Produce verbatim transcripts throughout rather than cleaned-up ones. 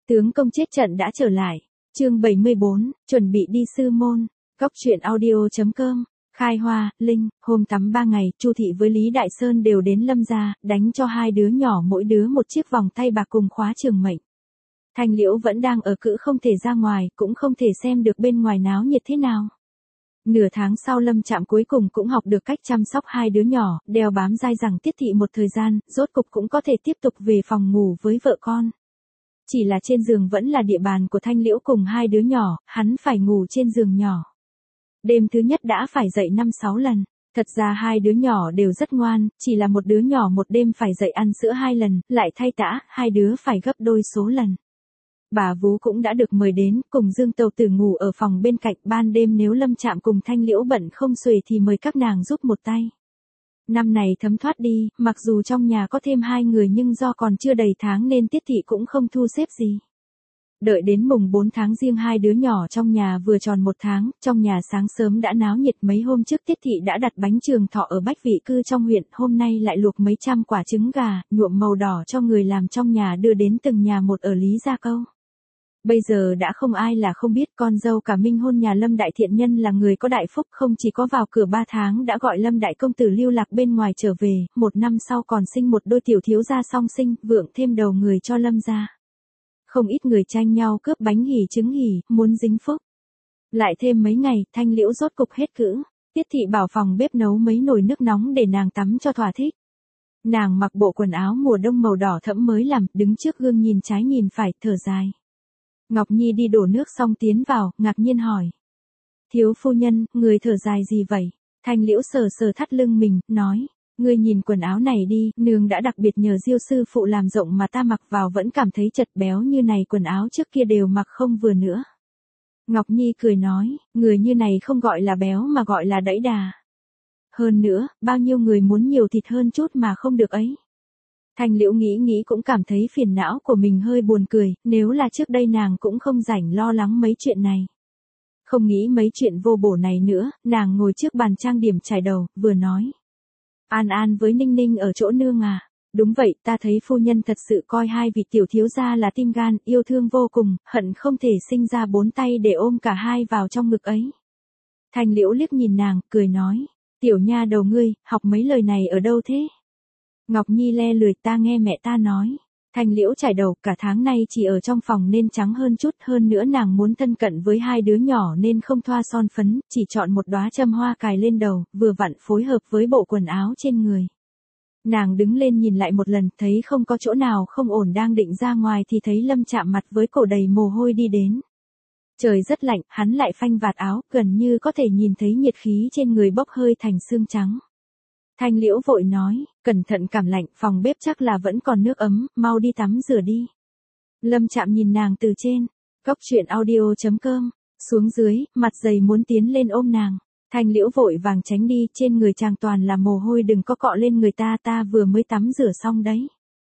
Tướng công chết trận đã trở lại. Chương bảy mươi bốn, chuẩn bị đi sư môn. Góc truyện audio.com. Khai Hoa, Linh, hôm tắm ba ngày, Chu thị với Lý Đại Sơn đều đến Lâm gia, đánh cho hai đứa nhỏ mỗi đứa một chiếc vòng tay bạc cùng khóa trường mệnh. Thanh Liễu vẫn đang ở cữ không thể ra ngoài, cũng không thể xem được bên ngoài náo nhiệt thế nào. Nửa tháng sau Lâm Trạm cuối cùng cũng học được cách chăm sóc hai đứa nhỏ, đeo bám dai dẳng Tiết thị một thời gian, rốt cục cũng có thể tiếp tục về phòng ngủ với vợ con. Chỉ là trên giường vẫn là địa bàn của Thanh Liễu cùng hai đứa nhỏ, hắn phải ngủ trên giường nhỏ. Đêm thứ nhất đã phải dậy năm sáu lần. Thật ra hai đứa nhỏ đều rất ngoan, chỉ là một đứa nhỏ một đêm phải dậy ăn sữa hai lần, lại thay tã, hai đứa phải gấp đôi số lần. Bà vú cũng đã được mời đến, cùng Dương Tàu Tử ngủ ở phòng bên cạnh, ban đêm nếu Lâm Trạm cùng Thanh Liễu bận không xuể thì mời các nàng giúp một tay. Năm này thấm thoát đi, mặc dù trong nhà có thêm hai người nhưng do còn chưa đầy tháng nên Tiết thị cũng không thu xếp gì. Đợi đến mùng bốn tháng Giêng hai đứa nhỏ trong nhà vừa tròn một tháng, trong nhà sáng sớm đã náo nhiệt. Mấy hôm trước Tiết thị đã đặt bánh trường thọ ở Bách Vị Cư trong huyện, hôm nay lại luộc mấy trăm quả trứng gà, nhuộm màu đỏ cho người làm trong nhà đưa đến từng nhà một ở Lý Gia Câu. Bây giờ đã không ai là không biết con dâu cả minh hôn nhà Lâm Đại Thiện Nhân là người có đại phúc, không chỉ có vào cửa ba tháng đã gọi Lâm Đại Công Tử lưu lạc bên ngoài trở về, một năm sau còn sinh một đôi tiểu thiếu gia song sinh, vượng thêm đầu người cho Lâm gia. Không ít người tranh nhau cướp bánh hỉ trứng hỉ, muốn dính phúc. Lại thêm mấy ngày, Thanh Liễu rốt cục hết cữ. Tiết thị bảo phòng bếp nấu mấy nồi nước nóng để nàng tắm cho thỏa thích. Nàng mặc bộ quần áo mùa đông màu đỏ thẫm mới làm, đứng trước gương nhìn trái nhìn phải, thở dài. Ngọc Nhi đi đổ nước xong tiến vào, ngạc nhiên hỏi. Thiếu phu nhân, người thở dài gì vậy? Thanh Liễu sờ sờ thắt lưng mình, nói. Ngươi nhìn quần áo này đi, nương đã đặc biệt nhờ Diêu sư phụ làm rộng mà ta mặc vào vẫn cảm thấy chật béo như này, quần áo trước kia đều mặc không vừa nữa. Ngọc Nhi cười nói, người như này không gọi là béo mà gọi là đẫy đà. Hơn nữa, bao nhiêu người muốn nhiều thịt hơn chút mà không được ấy. Thanh Liễu nghĩ nghĩ cũng cảm thấy phiền não của mình hơi buồn cười, nếu là trước đây nàng cũng không rảnh lo lắng mấy chuyện này. Không nghĩ mấy chuyện vô bổ này nữa, nàng ngồi trước bàn trang điểm chải đầu, vừa nói. An An với Ninh Ninh ở chỗ nương à? Đúng vậy, ta thấy phu nhân thật sự coi hai vị tiểu thiếu gia là tim gan, yêu thương vô cùng, hận không thể sinh ra bốn tay để ôm cả hai vào trong ngực ấy. Thanh Liễu liếc nhìn nàng, cười nói. Tiểu nha đầu ngươi, học mấy lời này ở đâu thế? Ngọc Nhi le lười, ta nghe mẹ ta nói. Thanh Liễu chải đầu, cả tháng nay chỉ ở trong phòng nên trắng hơn chút, hơn nữa nàng muốn thân cận với hai đứa nhỏ nên không thoa son phấn, chỉ chọn một đóa châm hoa cài lên đầu, vừa vặn phối hợp với bộ quần áo trên người. Nàng đứng lên nhìn lại một lần, thấy không có chỗ nào không ổn, đang định ra ngoài thì thấy Lâm Trạm mặt với cổ đầy mồ hôi đi đến. Trời rất lạnh, hắn lại phanh vạt áo, gần như có thể nhìn thấy nhiệt khí trên người bốc hơi thành xương trắng. Thanh Liễu vội nói, cẩn thận cảm lạnh, phòng bếp chắc là vẫn còn nước ấm, mau đi tắm rửa đi. Lâm Trạm nhìn nàng từ trên, góc truyện audio.com, xuống dưới, mặt dày muốn tiến lên ôm nàng. Thanh Liễu vội vàng tránh đi, trên người chàng toàn là mồ hôi, đừng có cọ lên người ta, ta vừa mới tắm rửa xong đấy.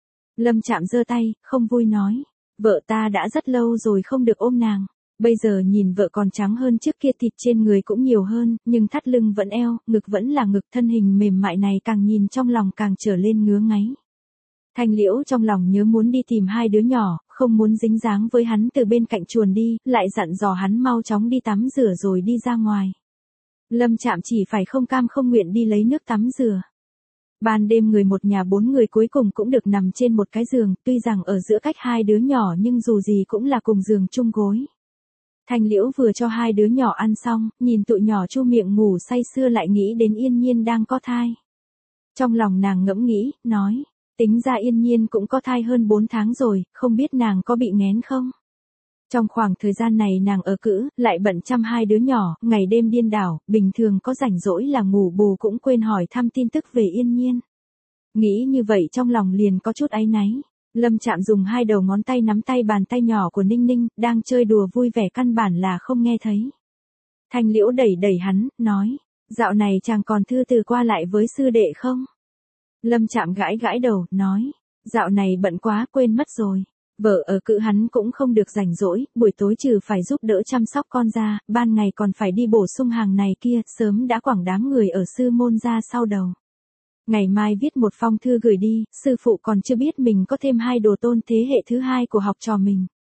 Lâm Trạm giơ tay, không vui nói, vợ ta đã rất lâu rồi không được ôm nàng. Bây giờ nhìn vợ còn trắng hơn trước kia, thịt trên người cũng nhiều hơn, nhưng thắt lưng vẫn eo, ngực vẫn là ngực, thân hình mềm mại này càng nhìn trong lòng càng trở lên ngứa ngáy. Thanh Liễu trong lòng nhớ muốn đi tìm hai đứa nhỏ, không muốn dính dáng với hắn, từ bên cạnh chuồn đi, lại dặn dò hắn mau chóng đi tắm rửa rồi đi ra ngoài. Lâm Trạm chỉ phải không cam không nguyện đi lấy nước tắm rửa. Ban đêm người một nhà bốn người cuối cùng cũng được nằm trên một cái giường, tuy rằng ở giữa cách hai đứa nhỏ nhưng dù gì cũng là cùng giường chung gối. Thanh Liễu vừa cho hai đứa nhỏ ăn xong, nhìn tụi nhỏ chu miệng ngủ say sưa lại nghĩ đến Yên Nhiên đang có thai. Trong lòng nàng ngẫm nghĩ, nói, tính ra Yên Nhiên cũng có thai hơn bốn tháng rồi, không biết nàng có bị nghén không? Trong khoảng thời gian này nàng ở cữ, lại bận chăm hai đứa nhỏ, ngày đêm điên đảo, bình thường có rảnh rỗi là ngủ bù cũng quên hỏi thăm tin tức về Yên Nhiên. Nghĩ như vậy trong lòng liền có chút áy náy. Lâm Trạm dùng hai đầu ngón tay nắm tay bàn tay nhỏ của Ninh Ninh, đang chơi đùa vui vẻ căn bản là không nghe thấy. Thanh Liễu đẩy đẩy hắn, nói, dạo này chàng còn thư từ qua lại với sư đệ không? Lâm Trạm gãi gãi đầu, nói, dạo này bận quá quên mất rồi. Vợ ở cữ hắn cũng không được rảnh rỗi, buổi tối trừ phải giúp đỡ chăm sóc con ra, ban ngày còn phải đi bổ sung hàng này kia, sớm đã quẳng đám người ở sư môn ra sau đầu. Ngày mai viết một phong thư gửi đi, sư phụ còn chưa biết mình có thêm hai đồ tôn thế hệ thứ hai của học trò mình.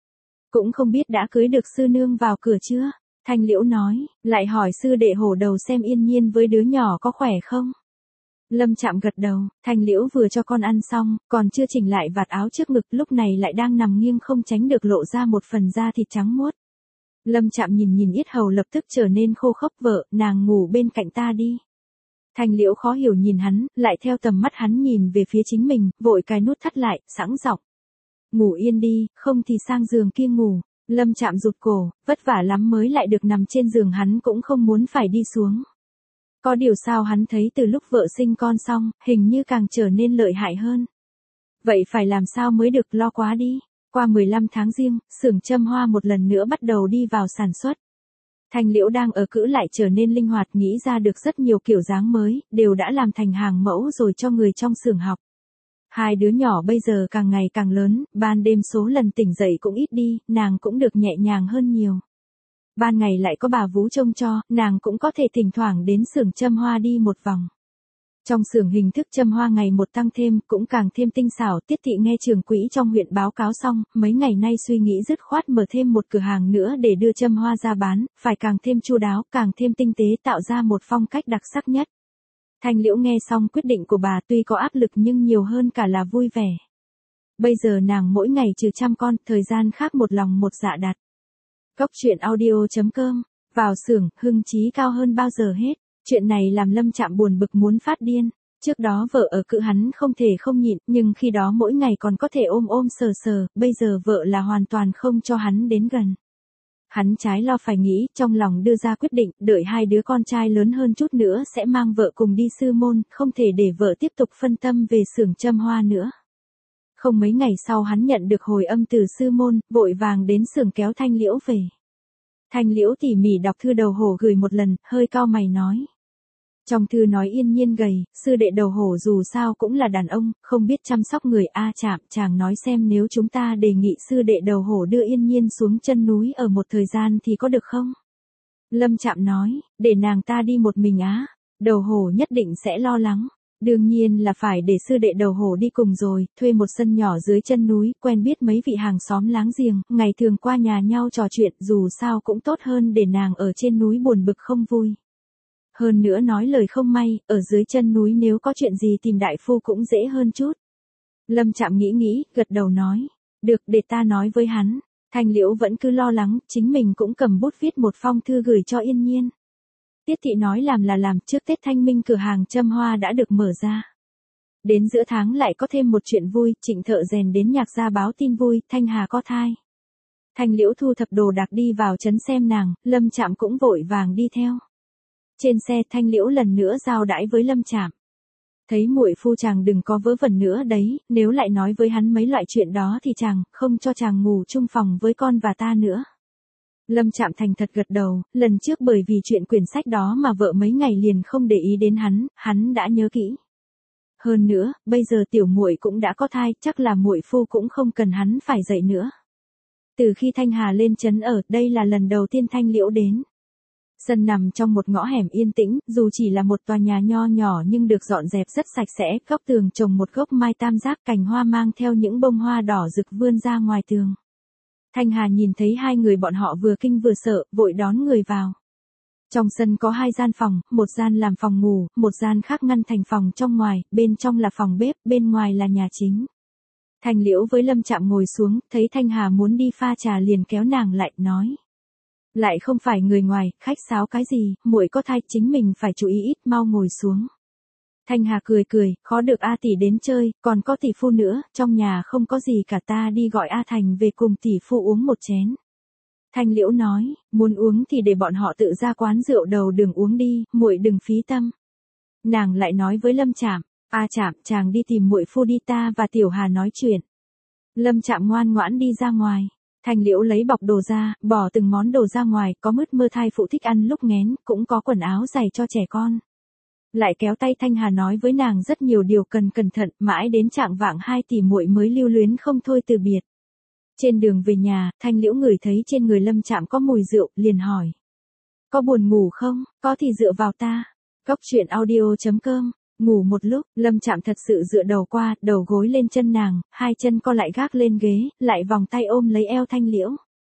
Cũng không biết đã cưới được sư nương vào cửa chưa? Thanh Liễu nói, lại hỏi sư đệ hổ đầu xem Yên Nhiên với đứa nhỏ có khỏe không? Lâm Trạm gật đầu, Thanh Liễu vừa cho con ăn xong, còn chưa chỉnh lại vạt áo trước ngực, lúc này lại đang nằm nghiêng không tránh được lộ ra một phần da thịt trắng muốt. Lâm Trạm nhìn nhìn yết hầu lập tức trở nên khô khốc, vợ, nàng ngủ bên cạnh ta đi. Thanh Liễu khó hiểu nhìn hắn, lại theo tầm mắt hắn nhìn về phía chính mình, vội cài nút thắt lại, sẵn giọng. Ngủ yên đi, không thì sang giường kia ngủ. Lâm Trạm rụt cổ, vất vả lắm mới lại được nằm trên giường, hắn cũng không muốn phải đi xuống. Có điều sao hắn thấy từ lúc vợ sinh con xong, hình như càng trở nên lợi hại hơn. Vậy phải làm sao mới được, lo quá đi. Qua mười lăm tháng Giêng, xưởng châm hoa một lần nữa bắt đầu đi vào sản xuất. Thanh Liễu đang ở cữ lại trở nên linh hoạt, nghĩ ra được rất nhiều kiểu dáng mới, đều đã làm thành hàng mẫu rồi cho người trong xưởng học. Hai đứa nhỏ bây giờ càng ngày càng lớn, ban đêm số lần tỉnh dậy cũng ít đi, nàng cũng được nhẹ nhàng hơn nhiều. Ban ngày lại có bà vú trông cho, nàng cũng có thể thỉnh thoảng đến xưởng châm hoa đi một vòng. Trong xưởng hình thức châm hoa ngày một tăng thêm, cũng càng thêm tinh xảo. Tiết Thị nghe trưởng quỹ trong huyện báo cáo xong, mấy ngày nay suy nghĩ dứt khoát mở thêm một cửa hàng nữa để đưa châm hoa ra bán, phải càng thêm chu đáo, càng thêm tinh tế, tạo ra một phong cách đặc sắc nhất. Thanh Liễu nghe xong quyết định của bà, tuy có áp lực nhưng nhiều hơn cả là vui vẻ. Bây giờ nàng mỗi ngày trừ chăm con, thời gian khác một lòng một dạ đặt. Cốc truyện audio chấm com, vào xưởng, hưng trí cao hơn bao giờ hết. Chuyện này làm Lâm Trạm buồn bực muốn phát điên. Trước đó vợ ở cữ hắn không thể không nhịn, nhưng khi đó mỗi ngày còn có thể ôm ôm sờ sờ, bây giờ vợ là hoàn toàn không cho hắn đến gần. Hắn trái lo phải nghĩ, trong lòng đưa ra quyết định, đợi hai đứa con trai lớn hơn chút nữa sẽ mang vợ cùng đi sư môn, không thể để vợ tiếp tục phân tâm về xưởng châm hoa nữa. Không mấy ngày sau hắn nhận được hồi âm từ sư môn, vội vàng đến xưởng kéo Thanh Liễu về. Thanh Liễu tỉ mỉ đọc thư đầu hổ gửi một lần, hơi cau mày nói. Trong thư nói Yên Nhiên gầy, sư đệ đầu hổ dù sao cũng là đàn ông, không biết chăm sóc người. A Trạm, chàng nói xem nếu chúng ta đề nghị sư đệ đầu hổ đưa Yên Nhiên xuống chân núi ở một thời gian thì có được không? Lâm Trạm nói, để nàng ta đi một mình á, đầu hổ nhất định sẽ lo lắng. Đương nhiên là phải để sư đệ đầu hổ đi cùng rồi, thuê một sân nhỏ dưới chân núi, quen biết mấy vị hàng xóm láng giềng, ngày thường qua nhà nhau trò chuyện, dù sao cũng tốt hơn để nàng ở trên núi buồn bực không vui. Hơn nữa nói lời không may, ở dưới chân núi nếu có chuyện gì tìm đại phu cũng dễ hơn chút. Lâm Trạm nghĩ nghĩ, gật đầu nói, được, để ta nói với hắn. Thanh Liễu vẫn cứ lo lắng, chính mình cũng cầm bút viết một phong thư gửi cho Yên Nhiên. Tiết Thị nói làm là làm, trước Tết Thanh Minh cửa hàng châm hoa đã được mở ra. Đến giữa tháng lại có thêm một chuyện vui, Trịnh Thợ Rèn đến Nhạc Gia báo tin vui, Thanh Hà có thai. Thanh Liễu thu thập đồ đạc đi vào trấn xem nàng, Lâm Trạm cũng vội vàng đi theo. Trên xe Thanh Liễu lần nữa giao đãi với Lâm Trạm. Thấy muội phu chàng đừng có vớ vẩn nữa đấy, nếu lại nói với hắn mấy loại chuyện đó thì chàng không cho chàng ngủ chung phòng với con và ta nữa. Lâm Trạm thành thật gật đầu, lần trước bởi vì chuyện quyển sách đó mà vợ mấy ngày liền không để ý đến hắn, hắn đã nhớ kỹ. Hơn nữa, bây giờ tiểu muội cũng đã có thai, chắc là muội phu cũng không cần hắn phải dậy nữa. Từ khi Thanh Hà lên trấn ở, đây là lần đầu tiên Thanh Liễu đến. Sân nằm trong một ngõ hẻm yên tĩnh, dù chỉ là một tòa nhà nho nhỏ nhưng được dọn dẹp rất sạch sẽ, góc tường trồng một gốc mai tam giác, cành hoa mang theo những bông hoa đỏ rực vươn ra ngoài tường. Thanh Hà nhìn thấy hai người bọn họ vừa kinh vừa sợ, vội đón người vào. Trong sân có hai gian phòng, một gian làm phòng ngủ, một gian khác ngăn thành phòng trong ngoài, bên trong là phòng bếp, bên ngoài là nhà chính. Thanh Liễu với Lâm Trạm ngồi xuống, thấy Thanh Hà muốn đi pha trà liền kéo nàng lại, nói. Lại không phải người ngoài, khách sáo cái gì, muội có thai, chính mình phải chú ý ít, mau ngồi xuống. Thanh Hà cười cười, khó được A tỷ đến chơi, còn có tỷ phu nữa, trong nhà không có gì cả, ta đi gọi A Thành về cùng tỷ phu uống một chén. Thanh Liễu nói, muốn uống thì để bọn họ tự ra quán rượu đầu đường uống đi, muội đừng phí tâm. Nàng lại nói với Lâm Trạm, A Trạm, chàng đi tìm muội phu đi, ta và Tiểu Hà nói chuyện. Lâm Trạm ngoan ngoãn đi ra ngoài. Thanh Liễu lấy bọc đồ ra, bỏ từng món đồ ra ngoài, có mứt mơ thai phụ thích ăn lúc nghén, cũng có quần áo giày cho trẻ con. Lại kéo tay Thanh Hà nói với nàng rất nhiều điều cần cẩn thận, mãi đến trạng vạng hai tỷ muội mới lưu luyến không thôi từ biệt. Trên đường về nhà, Thanh Liễu ngửi thấy trên người Lâm Trạm có mùi rượu, liền hỏi. Có buồn ngủ không, có thì dựa vào ta. Cốc truyện audio chấm com. Ngủ một lúc, Lâm Trạm thật sự dựa đầu qua, đầu gối lên chân nàng, hai chân co lại gác lên ghế, lại vòng tay ôm lấy eo Thanh Liễu.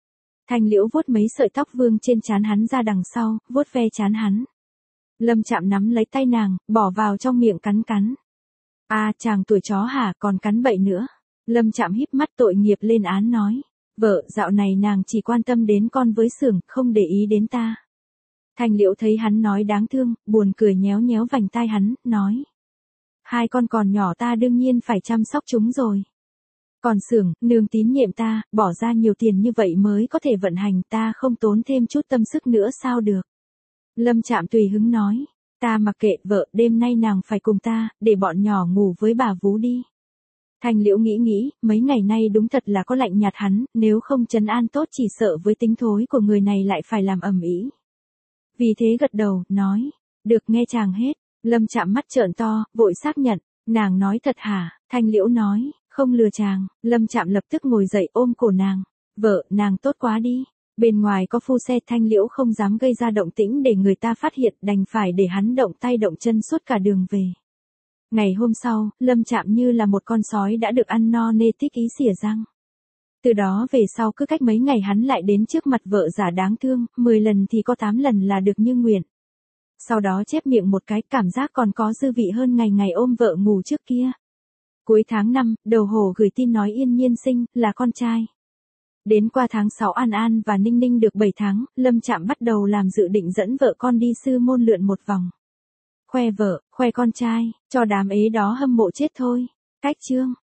Thanh Liễu vuốt mấy sợi tóc vương trên trán hắn ra đằng sau, vuốt ve trán hắn. Lâm Trạm nắm lấy tay nàng, bỏ vào trong miệng cắn cắn. À, chàng tuổi chó hả, còn cắn bậy nữa. Lâm Trạm híp mắt tội nghiệp lên án nói. Vợ, dạo này nàng chỉ quan tâm đến con với xưởng, không để ý đến ta. Thanh Liễu thấy hắn nói đáng thương, buồn cười nhéo nhéo vành tai hắn, nói. Hai con còn nhỏ ta đương nhiên phải chăm sóc chúng rồi. Còn xưởng, nương tín nhiệm ta, bỏ ra nhiều tiền như vậy mới có thể vận hành, ta không tốn thêm chút tâm sức nữa sao được. Lâm Trạm tùy hứng nói. Ta mặc kệ, vợ, đêm nay nàng phải cùng ta, để bọn nhỏ ngủ với bà vú đi. Thanh Liễu nghĩ nghĩ, mấy ngày nay đúng thật là có lạnh nhạt hắn, nếu không trấn an tốt chỉ sợ với tính thối của người này lại phải làm ầm ĩ. Vì thế gật đầu, nói. Được, nghe chàng hết. Lâm Trạm mắt trợn to, vội xác nhận. Nàng nói thật hả? Thanh Liễu nói. Không lừa chàng. Lâm Trạm lập tức ngồi dậy ôm cổ nàng. Vợ, nàng tốt quá đi. Bên ngoài có phu xe, Thanh Liễu không dám gây ra động tĩnh để người ta phát hiện, đành phải để hắn động tay động chân suốt cả đường về. Ngày hôm sau, Lâm Trạm như là một con sói đã được ăn no nê thích ý xỉa răng. Từ đó về sau cứ cách mấy ngày hắn lại đến trước mặt vợ giả đáng thương, mười lần thì có tám lần là được như nguyện. Sau đó chép miệng một cái, cảm giác còn có dư vị hơn ngày ngày ôm vợ ngủ trước kia. Cuối tháng năm, Đầu Hổ gửi tin nói Yên Nhiên sinh, là con trai. Đến qua tháng sáu An An và Ninh Ninh được bảy tháng, Lâm Trạm bắt đầu làm dự định dẫn vợ con đi sư môn lượn một vòng. Khoe vợ, khoe con trai, cho đám ế đó hâm mộ chết thôi. Cách chương